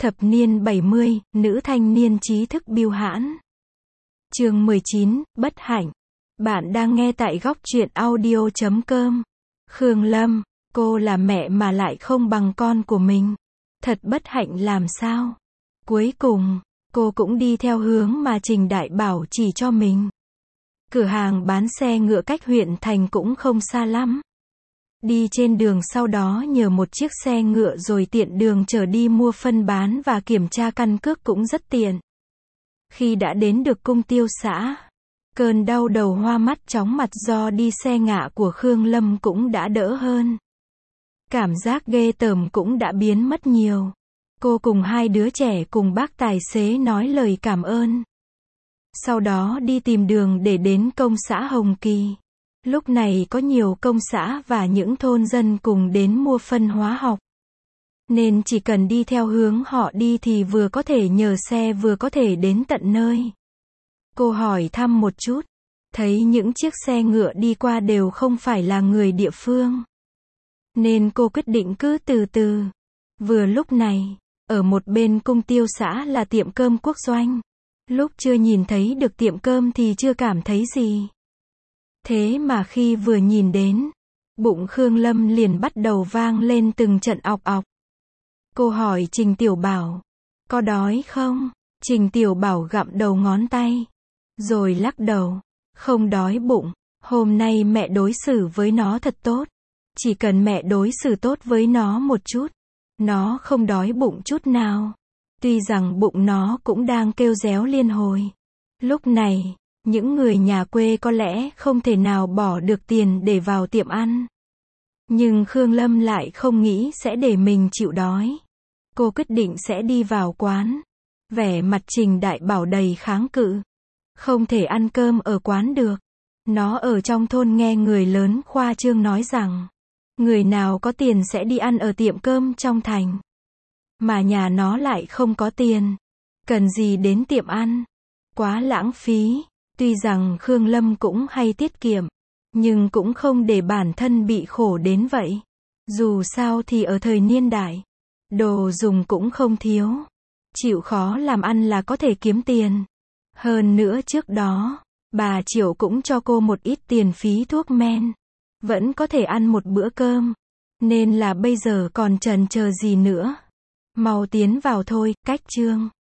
Thập niên 70, nữ thanh niên trí thức bưu hãn. Chương 19, bất hạnh. Bạn đang nghe tại góc truyện audio.com. Khương Lâm, cô là mẹ mà lại không bằng con của mình. Thật bất hạnh làm sao? Cuối cùng, cô cũng đi theo hướng mà Trình Đại Bảo chỉ cho mình. Cửa hàng bán xe ngựa cách huyện thành cũng không xa lắm. Đi trên đường sau đó nhờ một chiếc xe ngựa rồi tiện đường chở đi mua phân bán và kiểm tra căn cước cũng rất tiện. Khi đã đến được cung tiêu xã, cơn đau đầu hoa mắt chóng mặt do đi xe ngựa của Khương Lâm cũng đã đỡ hơn. Cảm giác ghê tởm cũng đã biến mất nhiều. Cô cùng hai đứa trẻ cùng bác tài xế nói lời cảm ơn. Sau đó đi tìm đường để đến công xã Hồng Kỳ. Lúc này có nhiều công xã và những thôn dân cùng đến mua phân hóa học. Nên chỉ cần đi theo hướng họ đi thì vừa có thể nhờ xe vừa có thể đến tận nơi. Cô hỏi thăm một chút, thấy những chiếc xe ngựa đi qua đều không phải là người địa phương. Nên cô quyết định cứ từ từ. Vừa lúc này, ở một bên cung tiêu xã là tiệm cơm Quốc Doanh. Lúc chưa nhìn thấy được tiệm cơm thì chưa cảm thấy gì. Thế mà khi vừa nhìn đến, bụng Khương Lâm liền bắt đầu vang lên từng trận ọc ọc. Cô hỏi Trình Tiểu Bảo, có đói không? Trình Tiểu Bảo gặm đầu ngón tay, rồi lắc đầu, không đói bụng, hôm nay mẹ đối xử với nó thật tốt. Chỉ cần mẹ đối xử tốt với nó một chút, nó không đói bụng chút nào. Tuy rằng bụng nó cũng đang kêu réo liên hồi. Lúc này, những người nhà quê có lẽ không thể nào bỏ được tiền để vào tiệm ăn. Nhưng Khương Lâm lại không nghĩ sẽ để mình chịu đói. Cô quyết định sẽ đi vào quán. Vẻ mặt Trình Đại Bảo đầy kháng cự. Không thể ăn cơm ở quán được. Nó ở trong thôn nghe người lớn khoa trương nói rằng, người nào có tiền sẽ đi ăn ở tiệm cơm trong thành. Mà nhà nó lại không có tiền. Cần gì đến tiệm ăn? Quá lãng phí. Tuy rằng Khương Lâm cũng hay tiết kiệm, nhưng cũng không để bản thân bị khổ đến vậy. Dù sao thì ở thời niên đại, đồ dùng cũng không thiếu. Chịu khó làm ăn là có thể kiếm tiền. Hơn nữa trước đó, bà Triệu cũng cho cô một ít tiền phí thuốc men. Vẫn có thể ăn một bữa cơm. Nên là bây giờ còn chần chờ gì nữa. Mau tiến vào thôi, cách chương.